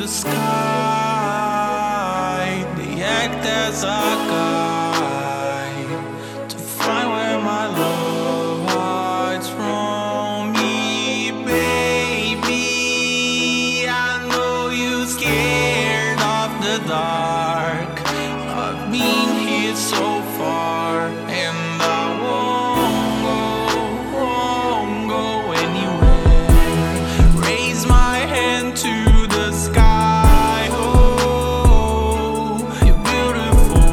sky. They act as a guide to find where my love hides from me, baby. I know you scared of the dark. I've been here so far, and I won't go anywhere. Raise my hand to the sky. Oh, you're beautiful.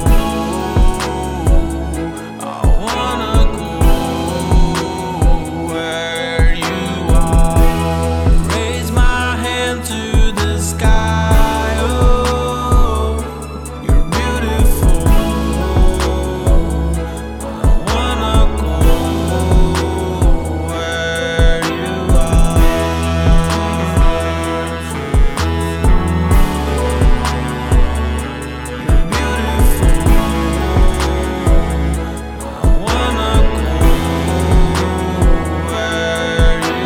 I wanna go where you are. Raise my hand to the sky. Oh, you're beautiful. I wanna go where you are. You're beautiful. I wanna go where you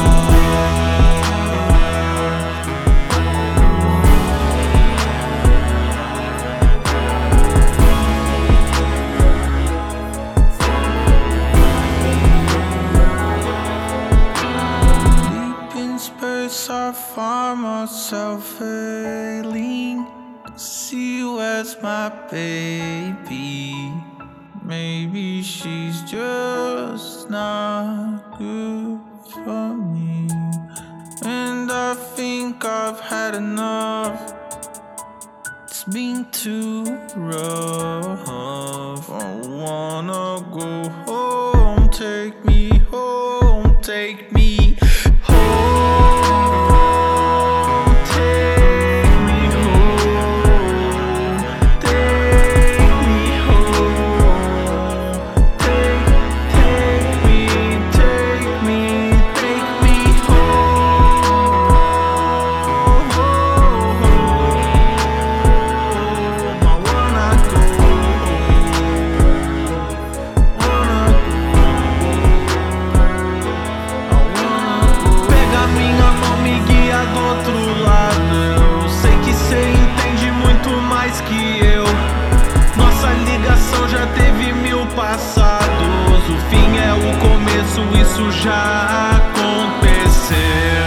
deep in space, I find myself failing to see where's my baby. Maybe she's just not good for me, and I think I've had enough. It's been too rough. I wanna go home. Take me home. Take me home. Take me home. Take me home. Take me home. I wanna go. Pega minha mão, me guia do outro lado. Eu sei que cê entende muito mais que eu. Nossa ligação já teve 1000 passados. O fim é o começo, isso já aconteceu.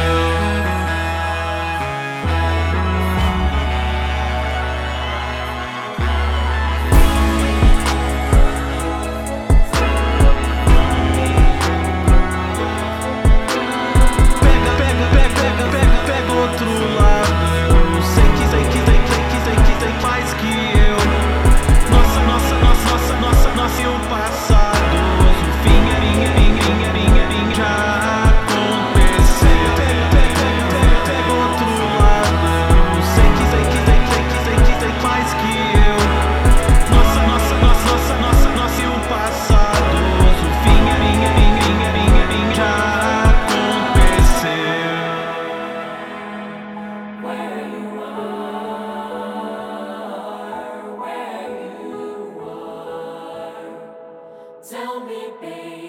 Pega outro lado. Eu sei que mais que eu. Nossa, e o passado. O fim já aconteceu. Pega outro lado. Eu sei que mais que eu. Nossa, e o passado. O fim já aconteceu. Where you are, tell me, baby.